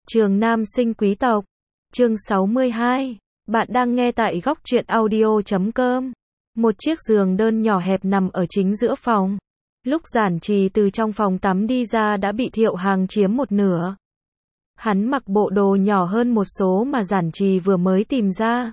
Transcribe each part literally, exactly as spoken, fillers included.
Trường nam sinh quý tộc. Chương sáu mươi hai. Bạn đang nghe tại góc truyện audio chấm com. Một chiếc giường đơn nhỏ hẹp nằm ở chính giữa phòng. Lúc Giản Trì từ trong phòng tắm đi ra đã bị Thiệu Hằng chiếm một nửa. Hắn mặc bộ đồ nhỏ hơn một số mà Giản Trì vừa mới tìm ra.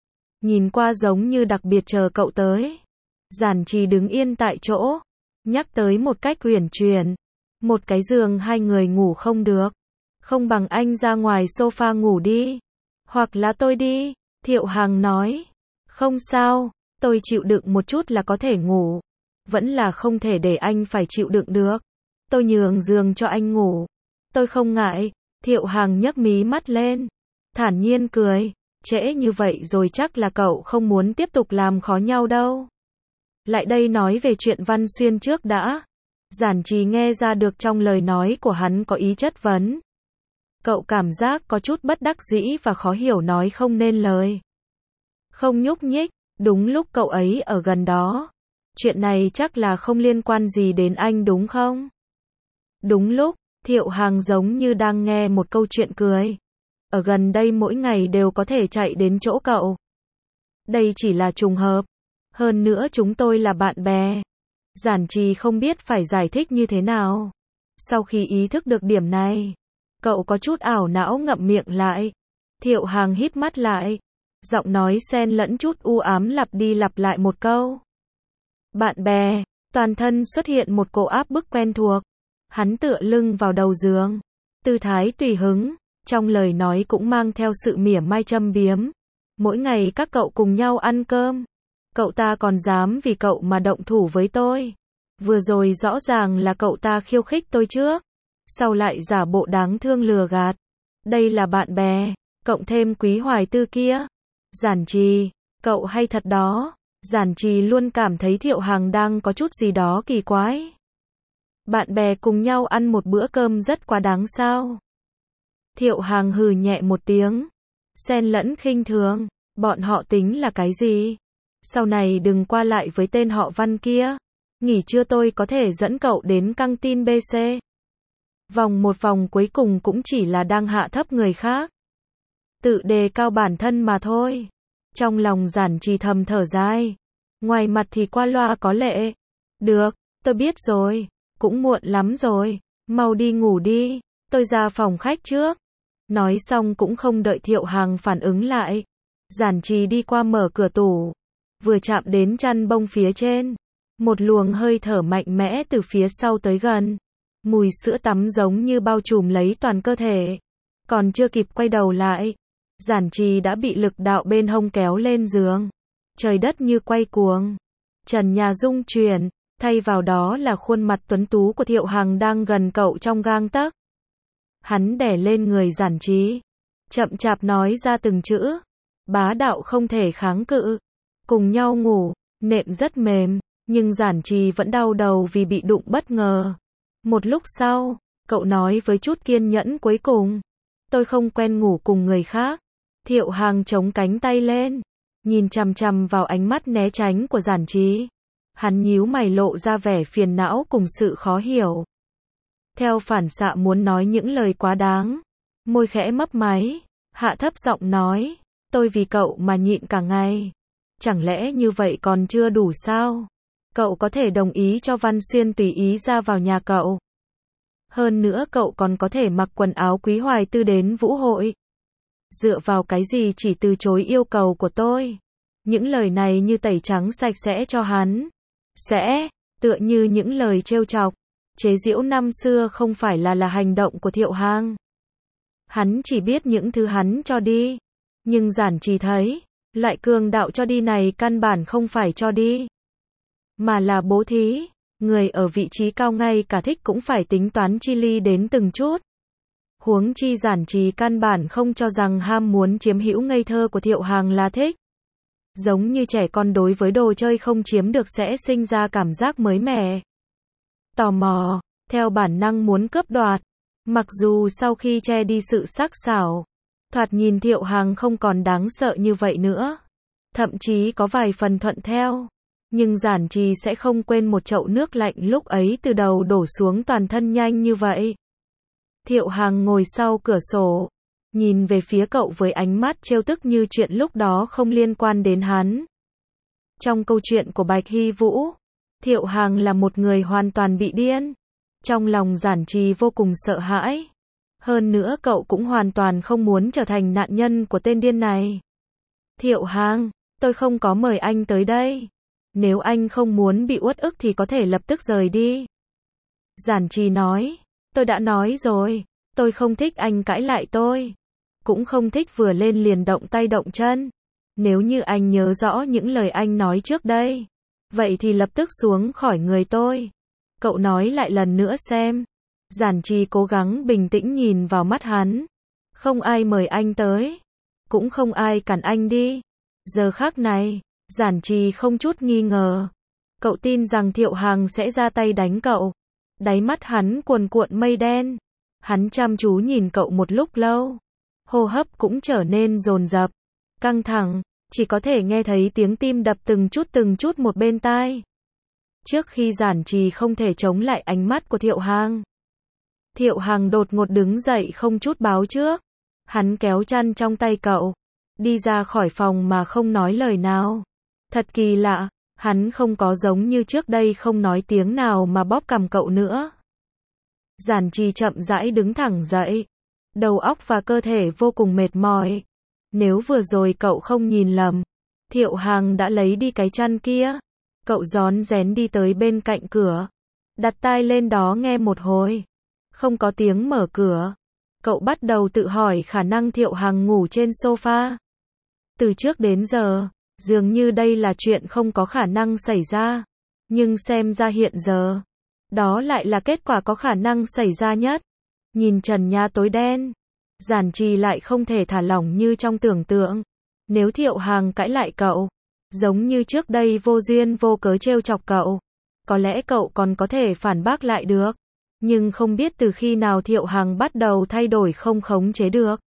Nhìn qua giống như đặc biệt chờ cậu tới. Giản Trì đứng yên tại chỗ, nhắc tới một cách uyển chuyển. Một cái giường hai người ngủ không được. Không bằng anh ra ngoài sofa ngủ đi. Hoặc là tôi đi. Thiệu Hằng nói. Không sao, tôi chịu đựng một chút là có thể ngủ. Vẫn là không thể để anh phải chịu đựng được. Tôi nhường giường cho anh ngủ. Tôi không ngại. Thiệu Hằng nhấc mí mắt lên. Thản nhiên cười. Trễ như vậy rồi chắc là cậu không muốn tiếp tục làm khó nhau đâu. Lại đây nói về chuyện Văn Xuyên trước đã. Giản Trì nghe ra được trong lời nói của hắn có ý chất vấn. Cậu cảm giác có chút bất đắc dĩ và khó hiểu nói không nên lời. Không nhúc nhích, đúng lúc cậu ấy ở gần đó. Chuyện này chắc là không liên quan gì đến anh đúng không? Đúng lúc, Thiệu Hằng giống như đang nghe một câu chuyện cười. Ở gần đây mỗi ngày đều có thể chạy đến chỗ cậu. Đây chỉ là trùng hợp. Hơn nữa chúng tôi là bạn bè. Giản Trì không biết phải giải thích như thế nào. Sau khi ý thức được điểm này, cậu có chút ảo não ngậm miệng lại. Thiệu Hằng híp mắt lại. Giọng nói xen lẫn chút u ám lặp đi lặp lại một câu. Bạn bè, toàn thân xuất hiện một cỗ áp bức quen thuộc. Hắn tựa lưng vào đầu giường. Tư thái tùy hứng, trong lời nói cũng mang theo sự mỉa mai châm biếm. Mỗi ngày các cậu cùng nhau ăn cơm. Cậu ta còn dám vì cậu mà động thủ với tôi. Vừa rồi rõ ràng là cậu ta khiêu khích tôi trước. Sau lại giả bộ đáng thương lừa gạt. Đây là bạn bè, cộng thêm Quý Hoài Tư kia. Giản Trì, cậu hay thật đó. Giản Trì luôn cảm thấy Thiệu Hằng đang có chút gì đó kỳ quái. Bạn bè cùng nhau ăn một bữa cơm rất quá đáng sao. Thiệu Hằng hừ nhẹ một tiếng. Xen lẫn khinh thường. Bọn họ tính là cái gì? Sau này đừng qua lại với tên họ Văn kia. Nghỉ trưa tôi có thể dẫn cậu đến căng tin bê xê. Vòng một vòng cuối cùng cũng chỉ là đang hạ thấp người khác. Tự đề cao bản thân mà thôi. Trong lòng Giản Trì thầm thở dài. Ngoài mặt thì qua loa có lệ. Được, tôi biết rồi. Cũng muộn lắm rồi. Mau đi ngủ đi. Tôi ra phòng khách trước. Nói xong cũng không đợi Thiệu Hằng phản ứng lại. Giản Trì đi qua mở cửa tủ. Vừa chạm đến chăn bông phía trên. Một luồng hơi thở mạnh mẽ từ phía sau tới gần. Mùi sữa tắm giống như bao trùm lấy toàn cơ thể. Còn chưa kịp quay đầu lại. Giản Trì đã bị lực đạo bên hông kéo lên giường. Trời đất như quay cuồng. Trần nhà rung chuyển. Thay vào đó là khuôn mặt tuấn tú của Thiệu Hằng đang gần cậu trong gang tấc. Hắn đè lên người Giản Trì. Chậm chạp nói ra từng chữ. Bá đạo không thể kháng cự. Cùng nhau ngủ. Nệm rất mềm. Nhưng Giản Trì vẫn đau đầu vì bị đụng bất ngờ. Một lúc sau, cậu nói với chút kiên nhẫn cuối cùng. Tôi không quen ngủ cùng người khác. Thiệu Hằng chống cánh tay lên. Nhìn chằm chằm vào ánh mắt né tránh của Giản Trì. Hắn nhíu mày lộ ra vẻ phiền não cùng sự khó hiểu. Theo phản xạ muốn nói những lời quá đáng. Môi khẽ mấp máy. Hạ thấp giọng nói. Tôi vì cậu mà nhịn cả ngày. Chẳng lẽ như vậy còn chưa đủ sao? Cậu có thể đồng ý cho Văn Xuyên tùy ý ra vào nhà cậu. Hơn nữa cậu còn có thể mặc quần áo Quý Hoài Tư đến vũ hội. Dựa vào cái gì chỉ từ chối yêu cầu của tôi? Những lời này như tẩy trắng sạch sẽ cho hắn. Sẽ, tựa như những lời trêu chọc, chế giễu năm xưa không phải là là hành động của Thiệu Hằng. Hắn chỉ biết những thứ hắn cho đi. Nhưng Giản Trì thấy, loại cường đạo cho đi này căn bản không phải cho đi. Mà là bố thí. Người ở vị trí cao ngay cả thích cũng phải tính toán chi ly đến từng chút. Huống chi Giản Trì căn bản không cho rằng ham muốn chiếm hữu ngây thơ của Thiệu Hằng là thích. Giống như trẻ con đối với đồ chơi không chiếm được sẽ sinh ra cảm giác mới mẻ. Tò mò, theo bản năng muốn cướp đoạt. Mặc dù sau khi che đi sự sắc sảo, thoạt nhìn Thiệu Hằng không còn đáng sợ như vậy nữa. Thậm chí có vài phần thuận theo. Nhưng Giản Trì sẽ không quên một chậu nước lạnh lúc ấy từ đầu đổ xuống toàn thân nhanh như vậy. Thiệu Hằng ngồi sau cửa sổ, nhìn về phía cậu với ánh mắt trêu tức như chuyện lúc đó không liên quan đến hắn. Trong câu chuyện của Bạch Hy Vũ, Thiệu Hằng là một người hoàn toàn bị điên. Trong lòng Giản Trì vô cùng sợ hãi. Hơn nữa cậu cũng hoàn toàn không muốn trở thành nạn nhân của tên điên này. Thiệu Hằng, tôi không có mời anh tới đây. Nếu anh không muốn bị uất ức thì có thể lập tức rời đi. Giản Trì nói, tôi đã nói rồi, tôi không thích anh cãi lại tôi. Cũng không thích vừa lên liền động tay động chân. Nếu như anh nhớ rõ những lời anh nói trước đây, vậy thì lập tức xuống khỏi người tôi. Cậu nói lại lần nữa xem. Giản Trì cố gắng bình tĩnh nhìn vào mắt hắn. Không ai mời anh tới, cũng không ai cản anh đi. Giờ khắc này, Giản Trì không chút nghi ngờ. Cậu tin rằng Thiệu Hằng sẽ ra tay đánh cậu. Đáy mắt hắn cuồn cuộn mây đen. Hắn chăm chú nhìn cậu một lúc lâu. Hô hấp cũng trở nên dồn dập, căng thẳng, chỉ có thể nghe thấy tiếng tim đập từng chút từng chút một bên tai. Trước khi Giản Trì không thể chống lại ánh mắt của Thiệu Hằng. Thiệu Hằng đột ngột đứng dậy không chút báo trước. Hắn kéo chăn trong tay cậu, đi ra khỏi phòng mà không nói lời nào. Thật kỳ lạ, hắn không có giống như trước đây không nói tiếng nào mà bóp cằm cậu nữa. Giản Trì chậm rãi đứng thẳng dậy. Đầu óc và cơ thể vô cùng mệt mỏi. Nếu vừa rồi cậu không nhìn lầm, Thiệu Hằng đã lấy đi cái chăn kia. Cậu rón rén đi tới bên cạnh cửa, đặt tai lên đó nghe một hồi. Không có tiếng mở cửa. Cậu bắt đầu tự hỏi khả năng Thiệu Hằng ngủ trên sofa. Từ trước đến giờ, dường như đây là chuyện không có khả năng xảy ra. Nhưng xem ra hiện giờ, đó lại là kết quả có khả năng xảy ra nhất. Nhìn trần nhà tối đen, Giản Trì lại không thể thả lỏng như trong tưởng tượng. Nếu Thiệu Hằng cãi lại cậu, giống như trước đây vô duyên vô cớ trêu chọc cậu, có lẽ cậu còn có thể phản bác lại được. Nhưng không biết từ khi nào Thiệu Hằng bắt đầu thay đổi không khống chế được.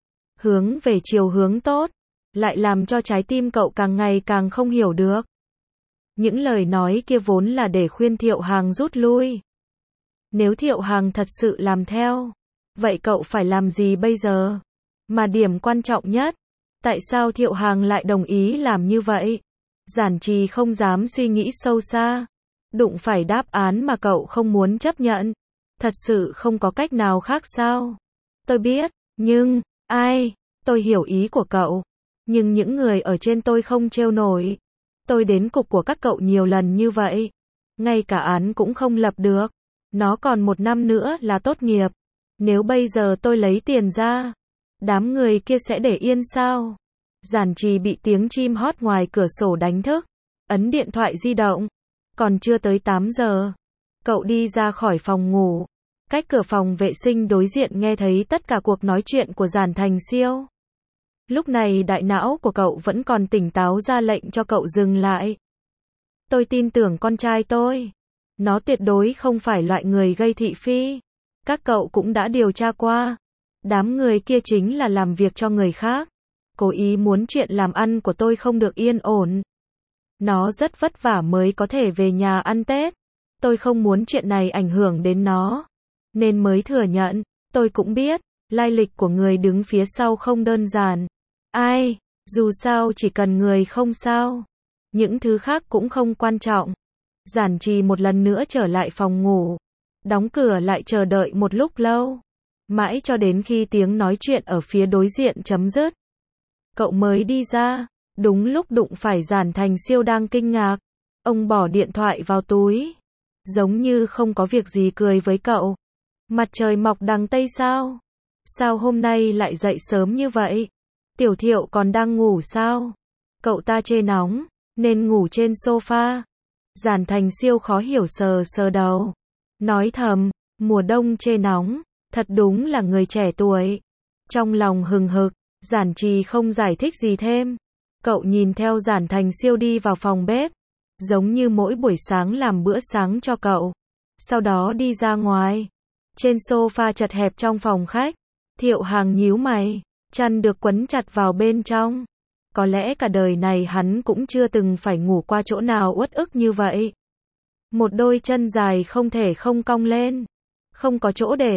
Hướng về chiều hướng tốt, lại làm cho trái tim cậu càng ngày càng không hiểu được. Những lời nói kia vốn là để khuyên Thiệu Hằng rút lui. Nếu Thiệu Hằng thật sự làm theo, vậy cậu phải làm gì bây giờ? Mà điểm quan trọng nhất, tại sao Thiệu Hằng lại đồng ý làm như vậy? Giản Trì không dám suy nghĩ sâu xa. Đụng phải đáp án mà cậu không muốn chấp nhận. Thật sự không có cách nào khác sao? Tôi biết, nhưng, ai? Tôi hiểu ý của cậu. Nhưng những người ở trên tôi không trêu nổi. Tôi đến cục của các cậu nhiều lần như vậy. Ngay cả án cũng không lập được. Nó còn một năm nữa là tốt nghiệp. Nếu bây giờ tôi lấy tiền ra, đám người kia sẽ để yên sao? Giản Trì bị tiếng chim hót ngoài cửa sổ đánh thức. Ấn điện thoại di động. Còn chưa tới tám giờ. Cậu đi ra khỏi phòng ngủ. Cách cửa phòng vệ sinh đối diện nghe thấy tất cả cuộc nói chuyện của Giản Thành Siêu. Lúc này đại não của cậu vẫn còn tỉnh táo ra lệnh cho cậu dừng lại. Tôi tin tưởng con trai tôi. Nó tuyệt đối không phải loại người gây thị phi. Các cậu cũng đã điều tra qua. Đám người kia chính là làm việc cho người khác. Cố ý muốn chuyện làm ăn của tôi không được yên ổn. Nó rất vất vả mới có thể về nhà ăn Tết. Tôi không muốn chuyện này ảnh hưởng đến nó. Nên mới thừa nhận. Tôi cũng biết, lai lịch của người đứng phía sau không đơn giản. Ai, dù sao chỉ cần người không sao. Những thứ khác cũng không quan trọng. Giản Trì một lần nữa trở lại phòng ngủ. Đóng cửa lại chờ đợi một lúc lâu. Mãi cho đến khi tiếng nói chuyện ở phía đối diện chấm dứt. Cậu mới đi ra. Đúng lúc đụng phải Giản Thành Siêu đang kinh ngạc. Ông bỏ điện thoại vào túi. Giống như không có việc gì cười với cậu. Mặt trời mọc đằng Tây sao? Sao hôm nay lại dậy sớm như vậy? Tiểu Thiệu còn đang ngủ sao? Cậu ta chê nóng, nên ngủ trên sofa. Giản Thành Siêu khó hiểu sờ sờ đầu. Nói thầm, mùa đông chê nóng, thật đúng là người trẻ tuổi. Trong lòng hừng hực, Giản Trì không giải thích gì thêm. Cậu nhìn theo Giản Thành Siêu đi vào phòng bếp. Giống như mỗi buổi sáng làm bữa sáng cho cậu. Sau đó đi ra ngoài. Trên sofa chật hẹp trong phòng khách. Thiệu Hằng nhíu mày. Chăn được quấn chặt vào bên trong. Có lẽ cả đời này hắn cũng chưa từng phải ngủ qua chỗ nào uất ức như vậy. Một đôi chân dài không thể không cong lên. Không có chỗ để.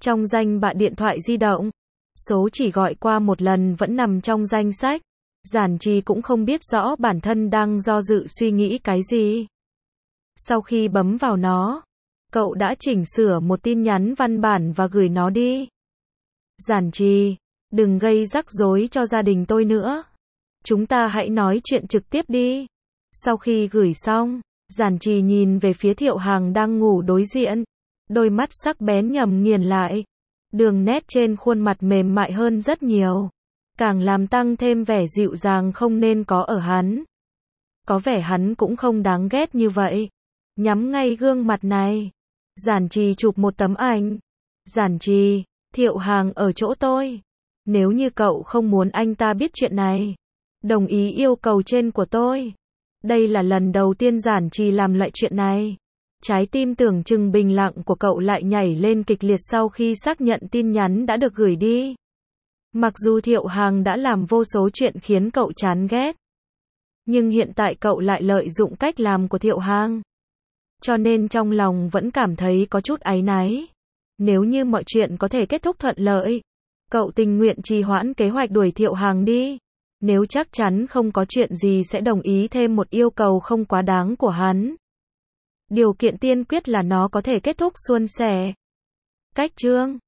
Trong danh bạ điện thoại di động, số chỉ gọi qua một lần vẫn nằm trong danh sách. Giản Trì cũng không biết rõ bản thân đang do dự suy nghĩ cái gì. Sau khi bấm vào nó, cậu đã chỉnh sửa một tin nhắn văn bản và gửi nó đi. Giản Trì, đừng gây rắc rối cho gia đình tôi nữa. Chúng ta hãy nói chuyện trực tiếp đi. Sau khi gửi xong, Giản Trì nhìn về phía Thiệu Hằng đang ngủ đối diện. Đôi mắt sắc bén nhầm nghiền lại. Đường nét trên khuôn mặt mềm mại hơn rất nhiều. Càng làm tăng thêm vẻ dịu dàng không nên có ở hắn. Có vẻ hắn cũng không đáng ghét như vậy. Nhắm ngay gương mặt này, Giản Trì chụp một tấm ảnh. Giản Trì, Thiệu Hằng ở chỗ tôi. Nếu như cậu không muốn anh ta biết chuyện này, đồng ý yêu cầu trên của tôi. Đây là lần đầu tiên Giản Trì làm loại chuyện này. Trái tim tưởng chừng bình lặng của cậu lại nhảy lên kịch liệt sau khi xác nhận tin nhắn đã được gửi đi. Mặc dù Thiệu Hằng đã làm vô số chuyện khiến cậu chán ghét, nhưng hiện tại cậu lại lợi dụng cách làm của Thiệu Hằng. Cho nên trong lòng vẫn cảm thấy có chút áy náy. Nếu như mọi chuyện có thể kết thúc thuận lợi, cậu tình nguyện trì hoãn kế hoạch đuổi Thiệu Hằng đi. Nếu chắc chắn không có chuyện gì sẽ đồng ý thêm một yêu cầu không quá đáng của hắn. Điều kiện tiên quyết là nó có thể kết thúc suôn sẻ. Cách chương